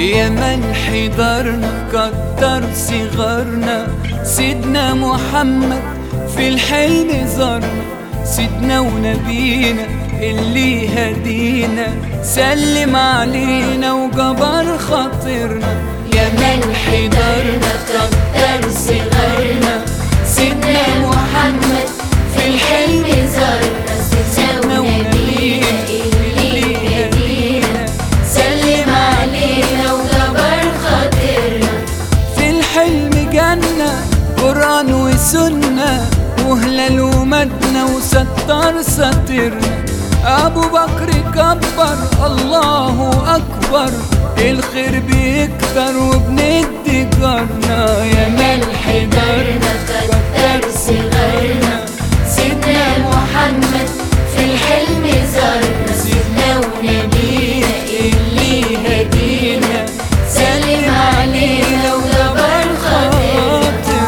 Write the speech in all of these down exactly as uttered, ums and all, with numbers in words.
يا من حضرنا كتر صغرنا، سيدنا محمد في الحلم زارنا، سيدنا ونبينا اللي هدينا سلم علينا وجبر خاطرنا. يا من حضرنا كتر صغرنا، سيدنا محمد في الحلم زارنا، سيدنا ونبينا اللي هدينا سلم علينا وجبر خاطرنا. في الحلم جنة قرآن وسنة وهلال ومدنة وستار ساترنا. أبو بكر كبر الله أكبر، الخير بيكتر وبندي جارنا. يا من حضرنا كتر صغرنا، سيدنا محمد في الحلم زارنا، سيدنا ونبينا اللي هدينا سلم علينا وجبر خاطرنا.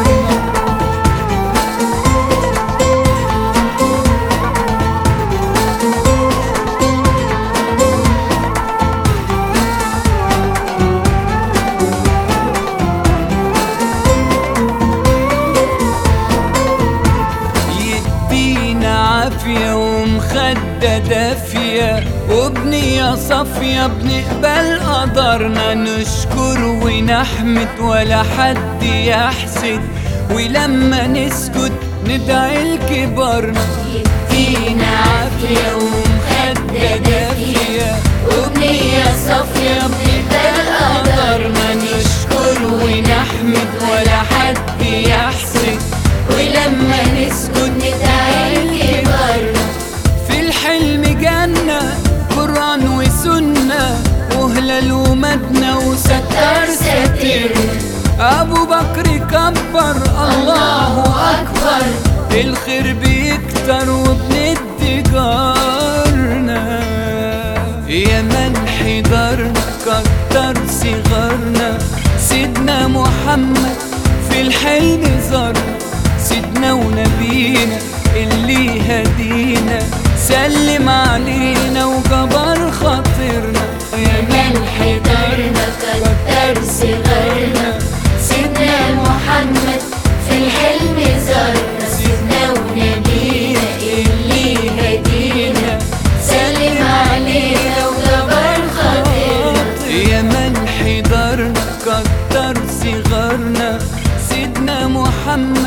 عافية ومخدة دافية وبنية صافية بنقبل قدرنا، نشكر ونحمد ولا حد يحسد، ولما نسكت ندعي لكبارنا. يدينا عافية ومخدة دافية وبنية صافية بنقبل قدرنا، نشكر ونحمد ولا حد يحسد، ولما نسكت ندعي لكبارنا. في الحلم جنة قرآن وسنة وهلال ومدنة وستار ساترنا. أبو بكر كبر الله أكبر، الخير بيكتر وبندي جارنا. يا من حضرنا كتر صغرنا، سيدنا محمد في الحلم زارنا، سيدنا ونبينا اللي هدينا سلم علينا وجبر خاطرنا. يا من حضرنا كتر صغرنا، سيدنا محمد في الحلم زارنا، سيدنا ونبينا اللي هدينا سلم علينا وجبر خاطرنا. يا من حضرنا كتر صغرنا، سيدنا محمد